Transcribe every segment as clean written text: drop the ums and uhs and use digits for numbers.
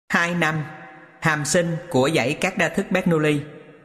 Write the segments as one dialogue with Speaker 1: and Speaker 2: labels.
Speaker 1: 2.5. Hàm sinh của dãy các đa thức Bernoulli.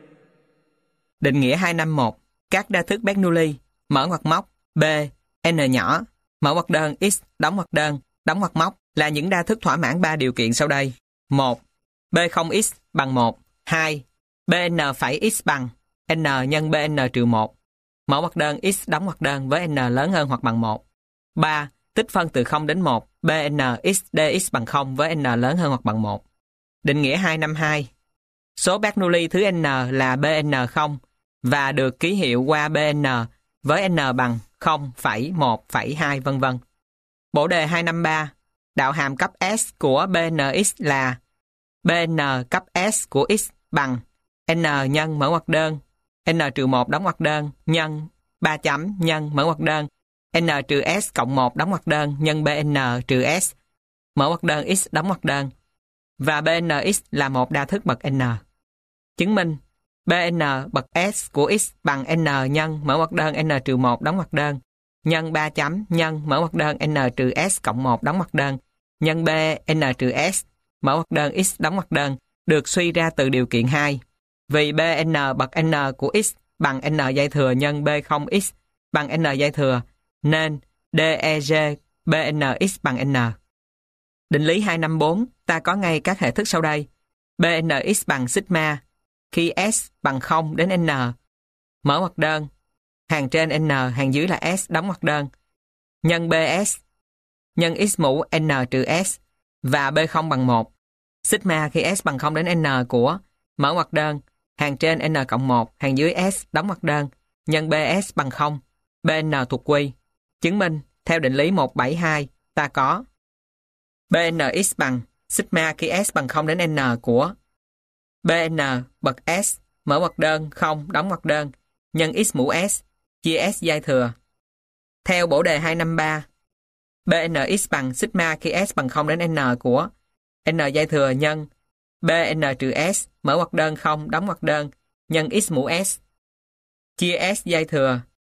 Speaker 1: Định nghĩa 2.5.1. Các đa thức Bernoulli, mở ngoặc móc, B, N nhỏ, mở ngoặc đơn, X, đóng ngoặc móc là những đa thức thỏa mãn 3 điều kiện sau đây. 1. B0x bằng 1. 2. Bn phẩy x bằng N nhân Bn trừ 1. Mở ngoặc đơn, X, đóng ngoặc đơn với N lớn hơn hoặc bằng 1. 3. Tích phân từ 0 đến 1, Bn x dx bằng 0 với N lớn hơn hoặc bằng 1. Định nghĩa 2.5.2. Số Bernoulli thứ N là Bn0 và được ký hiệu qua Bn với N bằng 0, 1, 2 vân vân. Bổ đề 2.5.3. Đạo hàm cấp S của Bnx là Bn cấp S của x bằng N nhân mở ngoặc đơn, N trừ 1 đóng ngoặc đơn nhân 3 chấm nhân mở ngoặc đơn, N trừ S cộng 1 đóng ngoặc đơn nhân Bn trừ S, mở ngoặc đơn X đóng ngoặc đơn, và Bnx là một đa thức bậc N. Chứng minh Bn bậc S của X bằng N nhân mở ngoặc đơn N trừ 1 đóng ngoặc đơn nhân 3 chấm nhân mở ngoặc đơn N trừ S cộng 1 đóng ngoặc đơn nhân Bn trừ S, mở ngoặc đơn X đóng ngoặc đơn được suy ra từ điều kiện 2. Vì Bn bậc N của X bằng N dây thừa nhân B0X bằng N dây thừa, nên DEG Bnx bằng N. Định lý 2.5.4, ta có ngay các hệ thức sau đây. Bnx bằng sigma khi S bằng 0 đến N, mở ngoặc đơn, hàng trên N, hàng dưới là S, đóng ngoặc đơn, nhân BS, nhân x mũ N trừ S, và B0 bằng 1. Sigma khi S bằng 0 đến N của, mở ngoặc đơn, hàng trên N cộng 1, hàng dưới S, đóng ngoặc đơn, nhân BS bằng 0, Bn thuộc Q. Chứng minh, theo định lý 172, ta có Bnx bằng sigma khi S bằng 0 đến N của Bn bậc S, mở ngoặc đơn, 0, đóng ngoặc đơn, nhân x mũ S, chia S giai thừa. Theo bổ đề 2.5.3, Bnx bằng sigma khi S bằng 0 đến N của N giai thừa nhân Bn trừ S, mở ngoặc đơn, 0, đóng ngoặc đơn, nhân x mũ S, chia S giai thừa,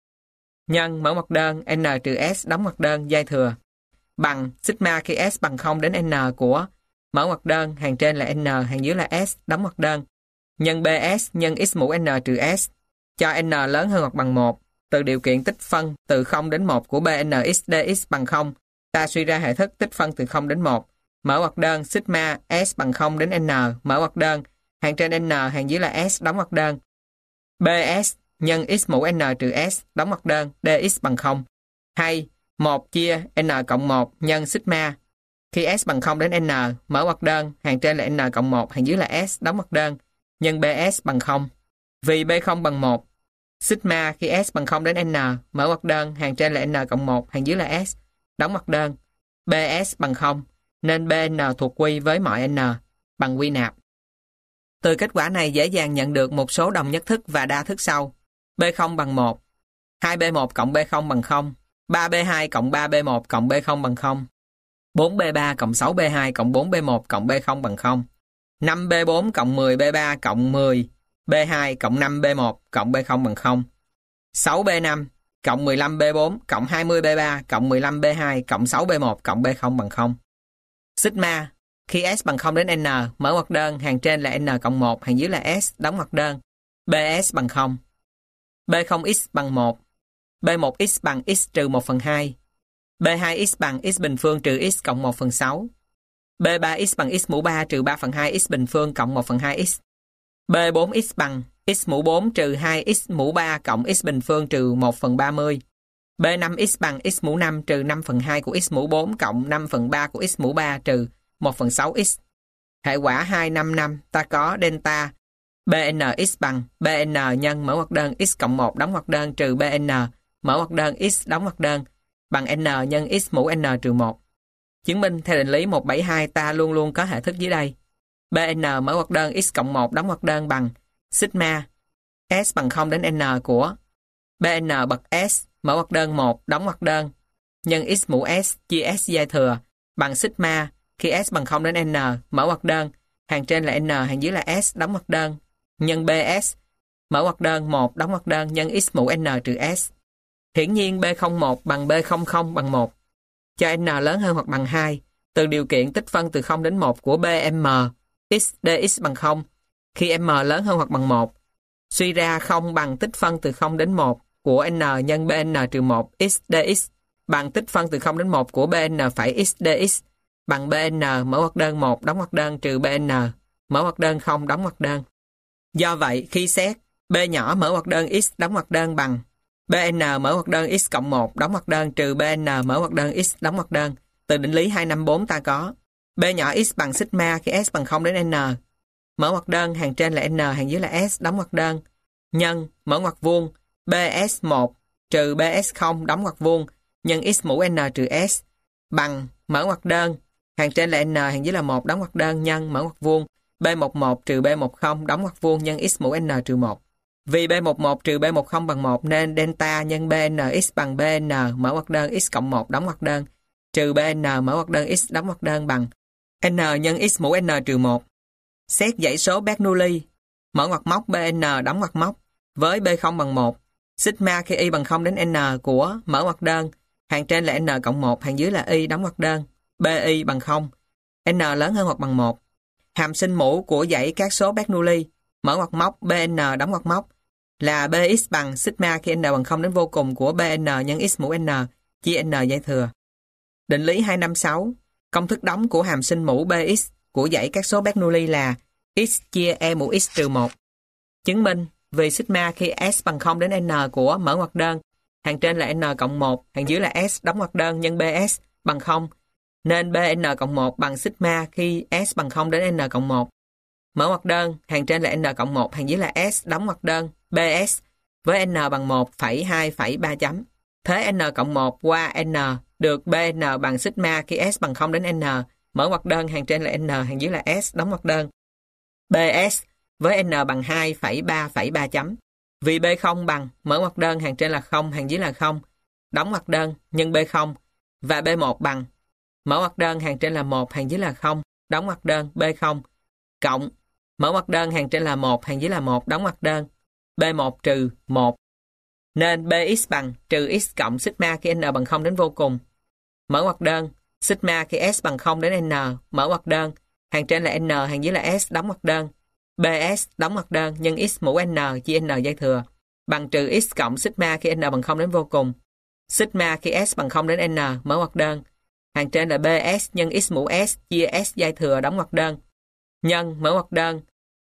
Speaker 1: nhân mở ngoặc đơn N trừ S, đóng ngoặc đơn, giai thừa, bằng sigma khi S bằng 0 đến N của, mở ngoặc đơn, hàng trên là N, hàng dưới là S, đóng ngoặc đơn, nhân BS nhân x mũ N trừ S, cho N lớn hơn hoặc bằng 1. Từ điều kiện tích phân từ 0 đến 1 của Bnx dx bằng 0, ta suy ra hệ thức tích phân từ 0 đến 1. Mở ngoặc đơn sigma S bằng 0 đến N, mở ngoặc đơn, hàng trên N, hàng dưới là S, đóng ngoặc đơn, BS nhân x mũ N trừ S, đóng ngoặc đơn, dx bằng 0. Hay 1 chia N cộng 1 nhân sigma khi S bằng 0 đến N, mở ngoặc đơn, hàng trên là N cộng 1, hàng dưới là S, đóng ngoặc đơn, nhân BS bằng 0. Vì B0 bằng 1, sigma khi S bằng 0 đến N, mở ngoặc đơn, hàng trên là N cộng 1, hàng dưới là S, đóng ngoặc đơn, BS bằng 0, nên Bn thuộc Q với mọi N, bằng Q nạp. Từ kết quả này dễ dàng nhận được một số đồng nhất thức và đa thức sau. B0 bằng 1, 2B1 cộng B0 bằng 0, 3B2 cộng 3B1 cộng B0 bằng 0, 4B3 cộng 6B2 cộng 4B1 cộng B0 bằng 0, 5B4 cộng 10B3 cộng 10B2 cộng 5B1 cộng B0 bằng 0, 6B5 cộng 15B4 cộng 20B3 cộng 15B2 cộng 6B1 cộng B0 bằng 0. Sigma khi S bằng 0 đến N, mở ngoặc đơn, hàng trên là N cộng 1, hàng dưới là S, đóng ngoặc đơn, BS bằng 0. B0x bằng 1, B1x bằng x trừ 1 phần 2, B2x bằng x bình phương trừ x cộng 1 phần 6, B3x bằng x mũ 3 trừ 3 phần 2 x bình phương cộng 1 phần 2x, B4x bằng x mũ 4 trừ 2x mũ 3 cộng x bình phương trừ 1 phần 30, B5x bằng x mũ 5 trừ 5 phần 2 của x mũ 4 cộng 5 phần 3 của x mũ 3 trừ 1 phần 6x. Hệ quả 255 ta có delta Bnx bằng Bn nhân mở ngoặc đơn x cộng 1 đóng ngoặc đơn trừ Bn mở ngoặc đơn x đóng ngoặc đơn bằng N nhân x mũ N trừ 1. Chứng minh theo định lý 172 ta luôn luôn có hệ thức dưới đây. Bn mở ngoặc đơn x cộng 1 đóng ngoặc đơn bằng sigma S bằng 0 đến N của Bn bậc S mở ngoặc đơn 1 đóng ngoặc đơn nhân x mũ S chia S giai thừa bằng sigma khi S bằng 0 đến N, mở ngoặc đơn, hàng trên là N, hàng dưới là S, đóng ngoặc đơn, nhân BS, mở ngoặc đơn 1, đóng ngoặc đơn, nhân x mũ N trừ S. Hiển nhiên B01 bằng B00 bằng 1. Cho N lớn hơn hoặc bằng 2, từ điều kiện tích phân từ 0 đến 1 của Bm x dx bằng 0 khi m lớn hơn hoặc bằng 1. Suy ra 0 bằng tích phân từ 0 đến 1 của n nhân Bn trừ 1 x dx bằng tích phân từ 0 đến 1 của Bn phẩy x dx bằng Bn mở ngoặc đơn 1 đóng ngoặc đơn trừ Bn mở ngoặc đơn 0 đóng ngoặc đơn. Do vậy, khi xét, B nhỏ mở ngoặc đơn x đóng ngoặc đơn bằng Bn mở ngoặc đơn x cộng 1 đóng ngoặc đơn trừ Bn mở ngoặc đơn x đóng ngoặc đơn. Từ định lý 254 ta có B nhỏ x bằng sigma khi s bằng 0 đến n. Mở ngoặc đơn hàng trên là n, hàng dưới là s đóng ngoặc đơn. Nhân mở ngoặc vuông bs1 trừ bs0 đóng ngoặc vuông nhân x mũ n trừ s bằng mở ngoặc đơn hàng trên là n, hàng dưới là 1 đóng ngoặc đơn nhân mở ngoặc vuông b11 trừ b10 đóng ngoặc vuông nhân x mũ n trừ 1. Vì b11 trừ b10 bằng 1 nên delta nhân bnx bằng bn mở ngoặc đơn x cộng 1 đóng ngoặc đơn trừ bn mở ngoặc đơn x đóng ngoặc đơn bằng n nhân x mũ n trừ 1. Xét dãy số Bernoulli, mở ngoặc móc bn đóng ngoặc móc với b0 bằng 1, sigma khi y bằng 0 đến n của mở ngoặc đơn hàng trên là n cộng 1, hàng dưới là y đóng ngoặc đơn bi bằng 0, n lớn hơn hoặc bằng 1. Hàm sinh mũ của dãy các số Bernoulli, mở ngoặc móc bn đóng ngoặc móc là bx bằng sigma khi n bằng 0 đến vô cùng của bn nhân x mũ n chia n dãy thừa. Định lý 256, công thức đóng của hàm sinh mũ bx của dãy các số Bernoulli là x chia e mũ x trừ 1. Chứng minh vì sigma khi s bằng 0 đến n của mở ngoặc đơn hàng trên là n cộng 1, hàng dưới là s đóng ngoặc đơn nhân bs bằng 0, nên bn cộng 1 bằng sigma khi s bằng 0 đến n cộng 1. Mở ngoặc đơn hàng trên là n cộng 1, hàng dưới là s đóng ngoặc đơn bs với n bằng 1,2,3 chấm. Thế n cộng 1 qua n được bn bằng sigma khi s bằng 0 đến n, mở ngoặc đơn hàng trên là n, hàng dưới là s đóng ngoặc đơn bs với n bằng 2,3,3 chấm. Vì b0 bằng mở ngoặc đơn hàng trên là 0, hàng dưới là 0, đóng ngoặc đơn nhân b0 và b1 bằng mở ngoặc đơn hàng trên là 1, hàng dưới là 0, đóng ngoặc đơn b0 cộng mở ngoặc đơn hàng trên là 1, hàng dưới là 1, đóng ngoặc đơn b1 trừ 1. Nên bx bằng trừ x cộng sigma khi n bằng 0 đến vô cùng. Mở ngoặc đơn sigma khi s bằng 0 đến n, mở ngoặc đơn hàng trên là n, hàng dưới là s đóng ngoặc đơn bs đóng ngoặc đơn nhân x mũ n chia n dây thừa bằng trừ x cộng sigma khi n bằng 0 đến vô cùng. Sigma khi s bằng 0 đến n, mở ngoặc đơn hàng trên là bs nhân x mũ s chia s dây thừa đóng ngoặc đơn nhân mở ngoặc đơn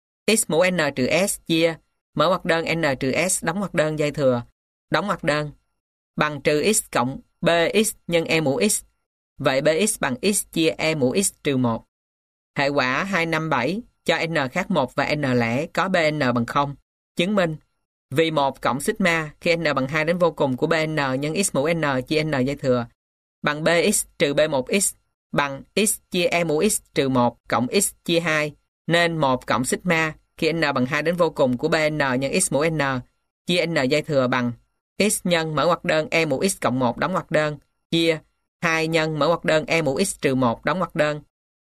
Speaker 1: x mũ n trừ s chia mở ngoặc đơn n trừ s đóng ngoặc đơn dây thừa đóng ngoặc đơn bằng trừ x cộng bx nhân e mũ x. Vậy bx bằng x chia e mũ x trừ 1. Hệ quả 257 cho n khác 1 và n lẻ có bn bằng 0. Chứng minh vì 1 cộng sigma khi n bằng 2 đến vô cùng của bn nhân x mũ n chia n dây thừa bằng bx trừ b1x bằng x chia e mũ x trừ 1 cộng x chia 2, nên 1 cộng sigma khi n bằng 2 đến vô cùng của bn nhân x mũ n chia n dây thừa bằng x nhân mở ngoặc đơn e mũ x cộng 1 đóng ngoặc đơn chia 2 nhân mở ngoặc đơn e mũ x trừ 1 đóng ngoặc đơn.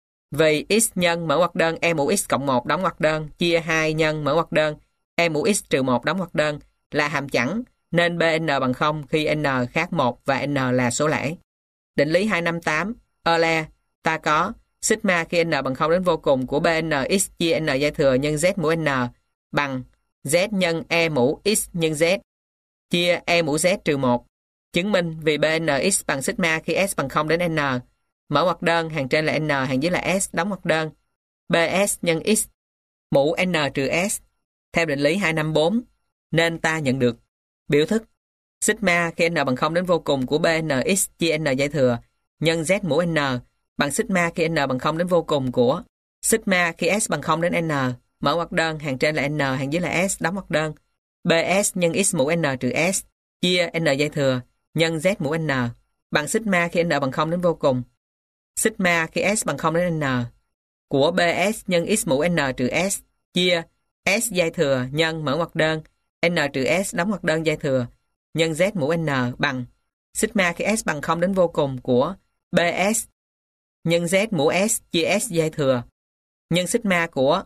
Speaker 1: Vì x nhân mở ngoặc đơn e mũ x cộng 1 đóng ngoặc đơn chia 2 nhân mở ngoặc đơn e mũ x trừ 1 đóng ngoặc đơn là hàm chẵn, nên bn bằng 0 khi n khác 1 và n là số lẻ. Định lý 258, Euler, ta có sigma khi n bằng 0 đến vô cùng của bn x chia n dây thừa nhân z mũ n bằng z nhân e mũ x nhân z chia e mũ z trừ 1. Chứng minh vì bnx bằng sigma khi s bằng 0 đến n, mở ngoặc đơn hàng trên là n, hàng dưới là s đóng ngoặc đơn bs nhân x mũ n trừ s theo định lý 254, nên ta nhận được biểu thức sigma khi n bằng 0 đến vô cùng của bnx chia n dây thừa nhân z mũ n bằng sigma khi n bằng 0 đến vô cùng của sigma khi s bằng 0 đến n, mở ngoặc đơn hàng trên là n, hàng dưới là s đóng ngoặc đơn bs nhân x mũ n trừ s chia n dây thừa nhân z mũ n bằng sigma khi n bằng 0 đến vô cùng sigma khi s bằng 0 đến n của bs nhân x mũ n trừ s chia s dây thừa nhân mở ngoặc đơn n trừ s đóng ngoặc đơn dây thừa nhân z mũ n bằng sigma khi s bằng 0 đến vô cùng của bs nhân z mũ s chia s dây thừa nhân sigma của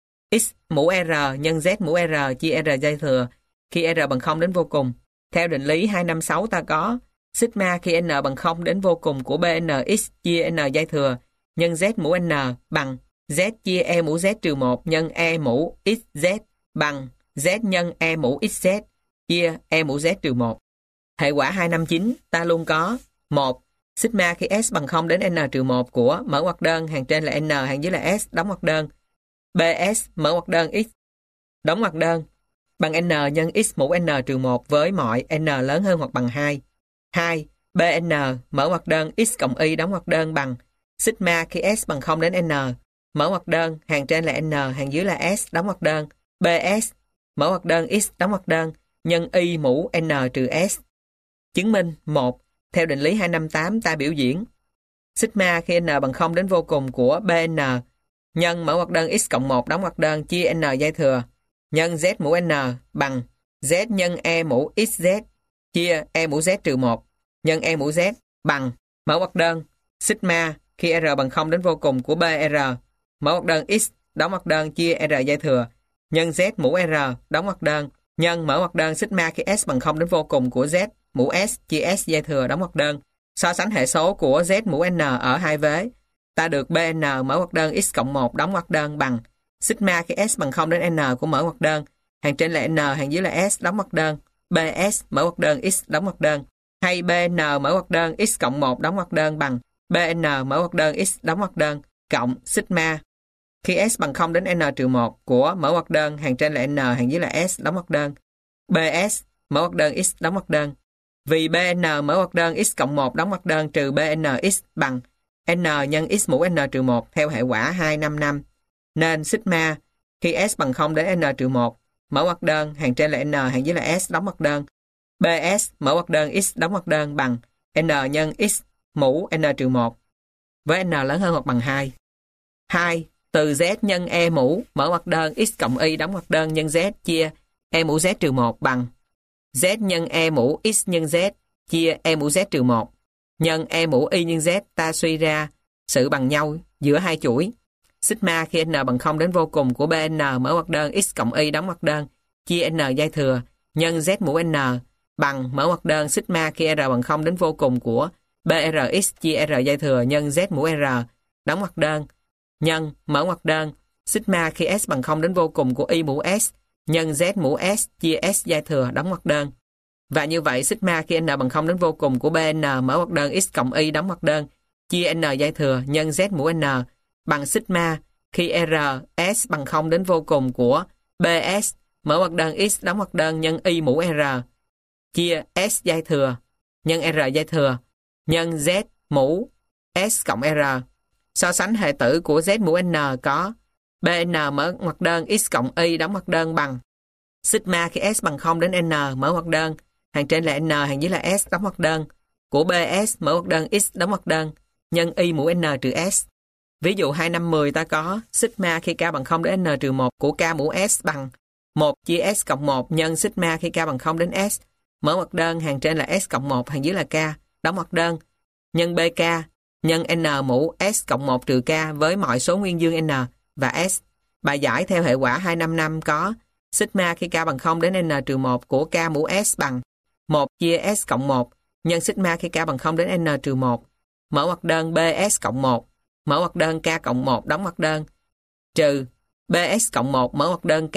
Speaker 1: x mũ r nhân z mũ r chia r dây thừa khi r bằng 0 đến vô cùng. Theo định lý 256 ta có sigma khi n bằng 0 đến vô cùng của bnx chia n dây thừa nhân Z mũ N bằng Z chia E mũ Z trừ 1 nhân E mũ XZ bằng Z nhân E mũ XZ chia E mũ Z trừ 1. Hệ quả 259 ta luôn có 1. Sigma khi S bằng 0 đến N trừ 1 của mở ngoặc đơn hàng trên là N hàng dưới là S đóng ngoặc đơn BS mở ngoặc đơn X đóng ngoặc đơn bằng N nhân X mũ N trừ 1 với mọi N lớn hơn hoặc bằng 2. 2. BN mở ngoặc đơn X cộng Y đóng ngoặc đơn bằng sigma khi S bằng 0 đến N mở ngoặc đơn hàng trên là N hàng dưới là S đóng ngoặc đơn BS mở ngoặc đơn X đóng ngoặc đơn nhân Y mũ N trừ S. Chứng minh 1. Theo định lý 258 ta biểu diễn sigma khi N bằng 0 đến vô cùng của BN nhân mở ngoặc đơn X cộng 1 đóng ngoặc đơn chia N dây thừa nhân Z mũ N bằng Z nhân E mũ XZ chia E mũ Z trừ 1 nhân E mũ Z bằng mở ngoặc đơn sigma khi R bằng 0 đến vô cùng của BR mở ngoặc đơn X đóng ngoặc đơn chia R dây thừa nhân Z mũ R đóng ngoặc đơn nhân mở ngoặc đơn sigma khi S bằng 0 đến vô cùng của Z mũ S chia S dây thừa đóng ngoặc đơn. So sánh hệ số của Z mũ N ở hai vế. Ta được BN mở ngoặc đơn X cộng 1 đóng ngoặc đơn bằng sigma khi S bằng 0 đến N của mở ngoặc đơn hàng trên là N hàng dưới là S đóng ngoặc đơn BS mở ngoặc đơn X đóng ngoặc đơn hay BN mở ngoặc đơn X cộng 1 đóng ngoặc đơn bằng BN mở ngoặc đơn X đóng ngoặc đơn cộng sigma khi S bằng 0 đến N trừ 1 của mở ngoặc đơn hàng trên là N hàng dưới là S đóng ngoặc đơn BS mở ngoặc đơn X đóng ngoặc đơn. Vì BN mở ngoặc đơn X cộng 1 đóng ngoặc đơn trừ BNX bằng N nhân X mũ N trừ 1 theo hệ quả 255 nên sigma khi S bằng 0 đến N trừ 1 mở ngoặc đơn hàng trên là N hàng dưới là S đóng ngoặc đơn BS mở ngoặc đơn X đóng ngoặc đơn bằng N nhân X mũ N trừ 1 với N lớn hơn hoặc bằng 2. 2. Từ Z nhân E mũ mở ngoặc đơn X cộng Y đóng ngoặc đơn nhân Z chia E mũ Z trừ 1 bằng Z nhân E mũ X nhân Z chia E mũ Z trừ 1 nhân E mũ Y nhân Z ta suy ra sự bằng nhau giữa hai chuỗi. Sigma khi N bằng 0 đến vô cùng của BN mở ngoặc đơn X cộng Y đóng ngoặc đơn chia N dây thừa nhân Z mũ N bằng mở ngoặc đơn sigma khi R bằng 0 đến vô cùng của BRX chia R dây thừa nhân Z mũ R đóng ngoặc đơn nhân mở ngoặc đơn sigma khi S bằng 0 đến vô cùng của Y mũ S nhân Z mũ S chia S dây thừa đóng ngoặc đơn. Và như vậy sigma khi N bằng 0 đến vô cùng của BN mở ngoặc đơn X cộng Y đóng ngoặc đơn chia N dây thừa nhân Z mũ N bằng sigma khi S bằng 0 đến vô cùng của BS mở ngoặc đơn X đóng ngoặc đơn nhân Y mũ R chia S dây thừa nhân R dây thừa nhân Z mũ S cộng R. So sánh hệ tử của Z mũ N có BN mở ngoặc đơn X cộng Y đóng ngoặc đơn bằng sigma khi S bằng 0 đến N mở ngoặc đơn hàng trên là N hàng dưới là S đóng ngoặc đơn của BS mở ngoặc đơn X đóng ngoặc đơn nhân Y mũ N trừ S. Ví dụ 2510 ta có sigma khi K bằng 0 đến N trừ 1 của K mũ S bằng 1 chia S cộng 1 nhân sigma khi K bằng 0 đến S mở ngoặc đơn hàng trên là S cộng 1 hàng dưới là K đóng ngoặc đơn nhân BK nhân N mũ S cộng 1 trừ K với mọi số nguyên dương N và S. Bài giải theo hệ quả 255 có sigma khi K bằng 0 đến N trừ 1 của K mũ S bằng 1 chia S cộng 1 nhân sigma khi K bằng 0 đến N trừ 1 mở ngoặc đơn BS cộng 1 mở ngoặc đơn K cộng 1 đóng ngoặc đơn trừ BS cộng 1 mở ngoặc đơn K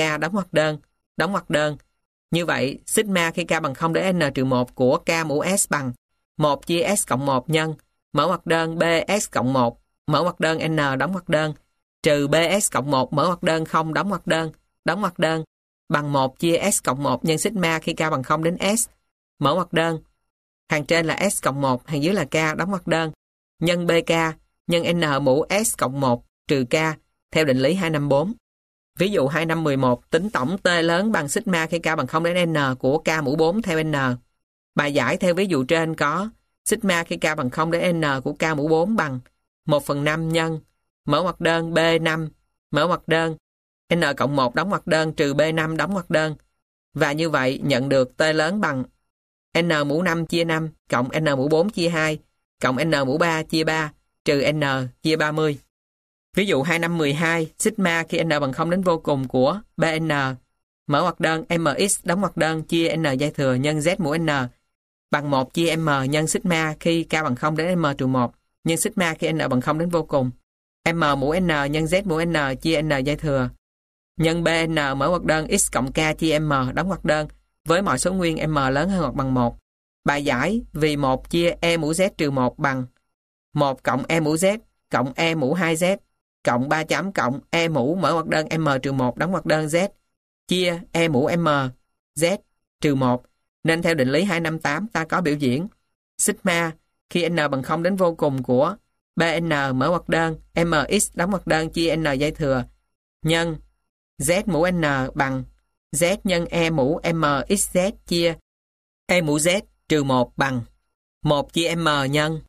Speaker 1: đóng ngoặc đơn. Như vậy sigma khi K bằng 0 đến N trừ 1 của K mũ S bằng 1 chia S cộng 1 nhân mở ngoặc đơn BS cộng 1 mở ngoặc đơn N đóng ngoặc đơn trừ BS cộng 1 mở ngoặc đơn không đóng ngoặc đơn bằng 1 chia S cộng 1 nhân sigma khi K bằng 0 đến S mở ngoặc đơn hàng trên là S cộng 1 hàng dưới là K đóng ngoặc đơn nhân BK nhân N mũ S cộng 1 trừ K theo định lý 254. Ví dụ 2511 tính tổng T lớn bằng sigma khi K bằng 0 đến N của K mũ 4 theo N. Bài giải theo ví dụ trên có sigma khi K bằng 0 đến N của K mũ 4 bằng 1/5 nhân mở ngoặc đơn B5 mở ngoặc đơn N cộng 1 đóng ngoặc đơn trừ B5 đóng ngoặc đơn. Và như vậy nhận được T lớn bằng N mũ 5 chia 5 cộng N mũ 4 chia 2 cộng N mũ 3 chia 3 trừ N chia 30. Ví dụ 2512 sigma khi N bằng 0 đến vô cùng của BN mở ngoặc đơn MX đóng ngoặc đơn chia N dây thừa nhân Z mũ N bằng 1 chia M nhân sigma khi K bằng 0 đến M trừ 1 nhân sigma khi N bằng 0 đến vô cùng M mũ N nhân Z mũ N chia N dây thừa, nhân BN mở ngoặc đơn X cộng K chia M đóng ngoặc đơn với mọi số nguyên M lớn hơn hoặc bằng 1. Bài giải vì 1 chia E mũ Z trừ 1 bằng 1 cộng E mũ Z cộng E mũ 2Z cộng 3 chấm cộng E mũ mở ngoặc đơn M trừ 1 đóng ngoặc đơn Z chia E mũ M Z trừ 1. Nên theo định lý 258 ta có biểu diễn sigma khi N bằng 0 đến vô cùng của BN mở ngoặc đơn MX đóng ngoặc đơn chia N dây thừa nhân Z mũ N bằng Z nhân E mũ MXZ chia E mũ Z trừ 1 bằng 1 chia M nhân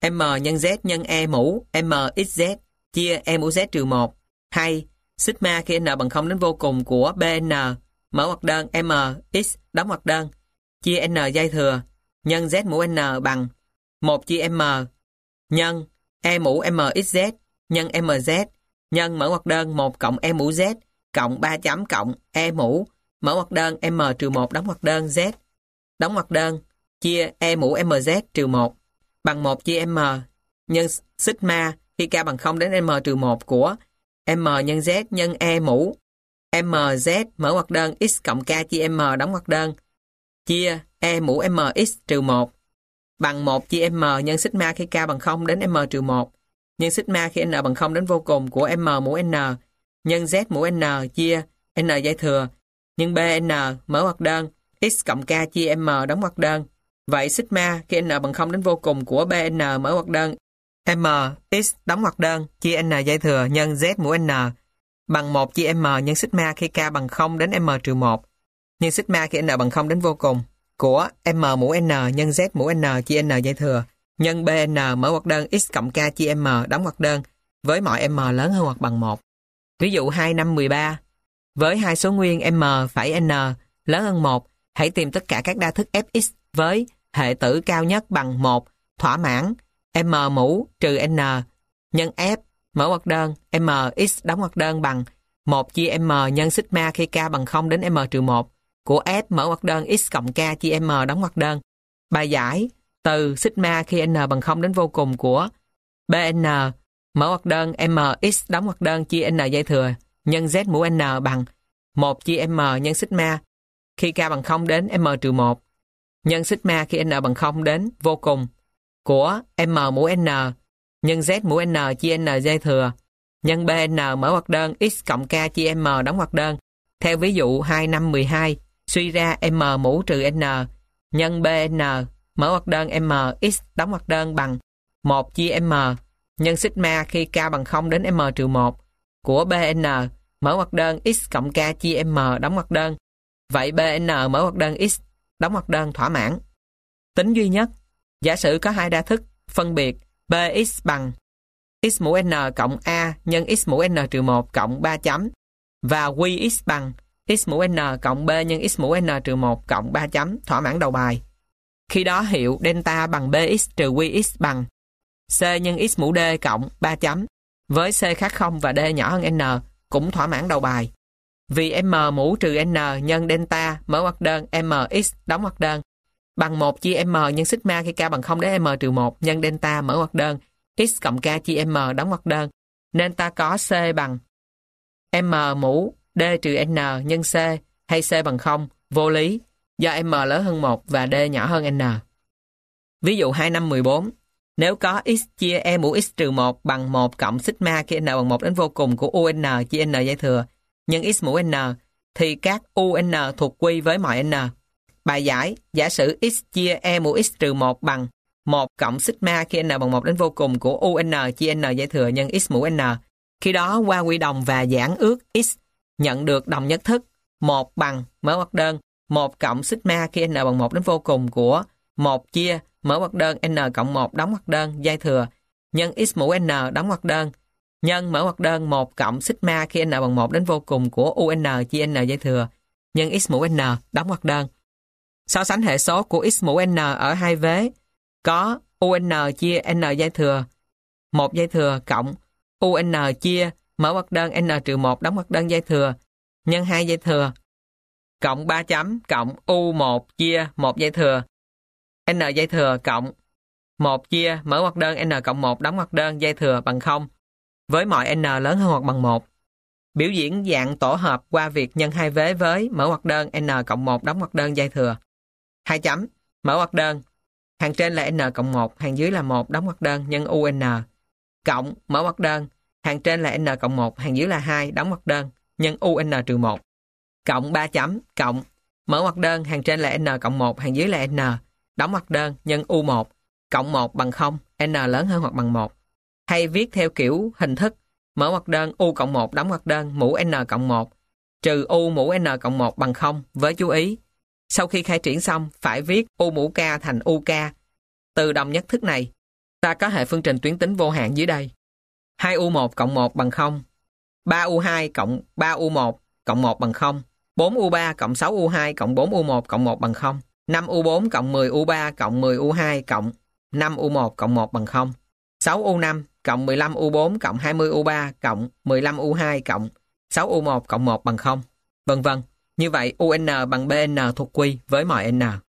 Speaker 1: Z nhân E mũ MXZ chia E mũ Z trừ 1 hay sigma khi N bằng 0 đến vô cùng của BN mở ngoặc đơn MX đóng ngoặc đơn chia N dây thừa nhân Z mũ N bằng 1 chia M nhân E mũ MXZ nhân MZ nhân mở ngoặc đơn 1 cộng E mũ Z cộng 3 chấm cộng E mũ mở ngoặc đơn M trừ 1 đóng ngoặc đơn Z đóng ngoặc đơn chia E mũ MZ trừ 1 bằng 1 chia M nhân sigma khi K bằng 0 đến M trừ 1 của M nhân Z nhân E mũ MZ mở ngoặc đơn X cộng K chia M đóng ngoặc đơn chia E mũ MX trừ 1 bằng 1 chia M nhân sigma khi K bằng 0 đến M trừ 1 nhân sigma khi N bằng 0 đến vô cùng của M mũ N nhân Z mũ N chia N dây thừa nhân BN mở ngoặc đơn X cộng K chia M đóng ngoặc đơn. Vậy sigma khi N bằng 0 đến vô cùng của BN mở ngoặc đơn M X đóng ngoặc đơn chia N dây thừa nhân Z mũ N bằng 1 chia M nhân sigma khi K bằng 0 đến M trừ 1 nhân sigma khi N bằng 0 đến vô cùng của M mũ N nhân Z mũ N chia N dây thừa nhân BN mở ngoặc đơn X cộng K chia M đóng ngoặc đơn với mọi M lớn hơn hoặc bằng 1. Ví dụ 2.5.13 với hai số nguyên M phẩy N lớn hơn 1, hãy tìm tất cả các đa thức Fx với hệ tử cao nhất bằng 1 thỏa mãn M mũ trừ N nhân F mở ngoặc đơn MX đóng ngoặc đơn bằng 1 chia M nhân sigma khi K bằng 0 đến M trừ 1 của F mở ngoặc đơn X cộng K chia M đóng ngoặc đơn. Bài giải từ sigma khi N bằng 0 đến vô cùng của BN mở ngoặc đơn MX đóng ngoặc đơn chia N dây thừa nhân Z mũ N bằng 1 chia M nhân sigma khi K bằng 0 đến M trừ 1 nhân sigma khi N bằng 0 đến vô cùng của M mũ N nhân Z mũ N chia N dây thừa nhân BN mở ngoặc đơn X cộng K chia M đóng ngoặc đơn. Theo ví dụ 2.5.12 suy ra M mũ trừ N nhân BN mở ngoặc đơn MX đóng ngoặc đơn bằng 1 chia M nhân sigma khi K bằng 0 đến M trừ 1 của BN mở ngoặc đơn X cộng K chia M đóng ngoặc đơn. Vậy BN mở ngoặc đơn X đóng ngoặc đơn thỏa mãn. Tính duy nhất, giả sử có hai đa thức phân biệt Bx bằng X mũ N cộng A nhân X mũ N trừ 1 cộng 3 chấm và Qx bằng X mũ N cộng B nhân X mũ N trừ 1 cộng 3 chấm thỏa mãn đầu bài. Khi đó hiệu delta bằng Bx trừ Qx bằng C nhân X mũ D cộng 3 chấm với C khác 0 và D nhỏ hơn N cũng thỏa mãn đầu bài. Vì M mũ trừ N nhân delta mở ngoặc đơn MX đóng ngoặc đơn bằng 1 chia M nhân sigma khi K bằng 0 đến M trừ 1 nhân delta mở ngoặc đơn X cộng K chia M đóng ngoặc đơn nên ta có C bằng M mũ D trừ N nhân C hay C bằng 0 vô lý do M lớn hơn 1 và D nhỏ hơn N. Ví dụ 2.5.14 nếu có X chia E mũ X trừ 1 bằng 1 cộng sigma khi N bằng 1 đến vô cùng của UN chia N dây thừa nhân X mũ N thì các UN thuộc quy với mọi N. Bài giải giả sử X chia E mũ X trừ 1 bằng 1 cộng sigma khi N bằng 1 đến vô cùng của UN chia N dây thừa nhân X mũ N. Khi đó qua quy đồng và giảng ước X nhận được đồng nhất thức 1 bằng mở ngoặc đơn 1 cộng sigma khi N bằng 1 đến vô cùng của 1 chia mở ngoặc đơn N cộng 1 đóng ngoặc đơn dây thừa nhân X mũ N đóng ngoặc đơn nhân mở ngoặc đơn 1 cộng sigma khi N bằng 1 đến vô cùng của UN chia N dây thừa nhân X mũ N đóng ngoặc đơn. So sánh hệ số của X mũ N ở hai vế có UN chia N dây thừa 1 dây thừa cộng UN chia mở ngoặc đơn N trừ 1 đóng ngoặc đơn dây thừa nhân 2 dây thừa cộng 3 chấm cộng U1 chia 1 dây thừa N dây thừa cộng 1 chia mở ngoặc đơn N cộng 1 đóng ngoặc đơn dây thừa bằng 0. với mọi n lớn hơn hoặc bằng 1. Biểu diễn dạng tổ hợp qua việc nhân hai vế với mở ngoặc đơn n cộng 1 đóng ngoặc đơn dây thừa. 2 chấm, mở ngoặc đơn, hàng trên là n cộng 1, hàng dưới là 1 đóng ngoặc đơn nhân un, cộng, mở ngoặc đơn, hàng trên là n cộng 1, hàng dưới là 2 đóng ngoặc đơn nhân un trừ 1. Cộng 3 chấm, cộng, mở ngoặc đơn, hàng trên là n cộng 1, hàng dưới là n, đóng ngoặc đơn nhân u1, cộng 1 bằng 0, n lớn hơn hoặc bằng 1. Hay viết theo kiểu hình thức, mở ngoặc đơn u cộng 1 đóng ngoặc đơn mũ n cộng 1, trừ u mũ n cộng 1 bằng 0, với chú ý. Sau khi khai triển xong, phải viết u mũ k thành uk. Từ đồng nhất thức này, ta có hệ phương trình tuyến tính vô hạn dưới đây. 2u1 cộng 1 bằng 0, 3u2 cộng 3u1 cộng 1 bằng 0, 4u3 cộng 6u2 cộng 4u1 cộng 1 bằng 0, 5u4 cộng 10u3 cộng 10u2 cộng 5u1 cộng 1 bằng 0, 6u5 cộng 15u4 cộng 20u3 cộng 15u2 cộng 6u1 cộng 1 bằng 0, vân vân. Như vậy UN bằng BN thuộc Q với mọi N.